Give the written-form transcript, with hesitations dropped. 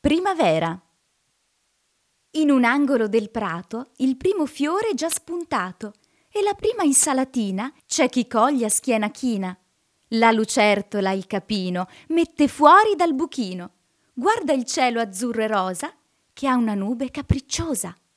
Primavera. In un angolo del prato il primo fiore è già spuntato e la prima insalatina c'è chi coglie a schiena china. La lucertola il capino mette fuori dal buchino, guarda il cielo azzurro e rosa che ha una nube capricciosa.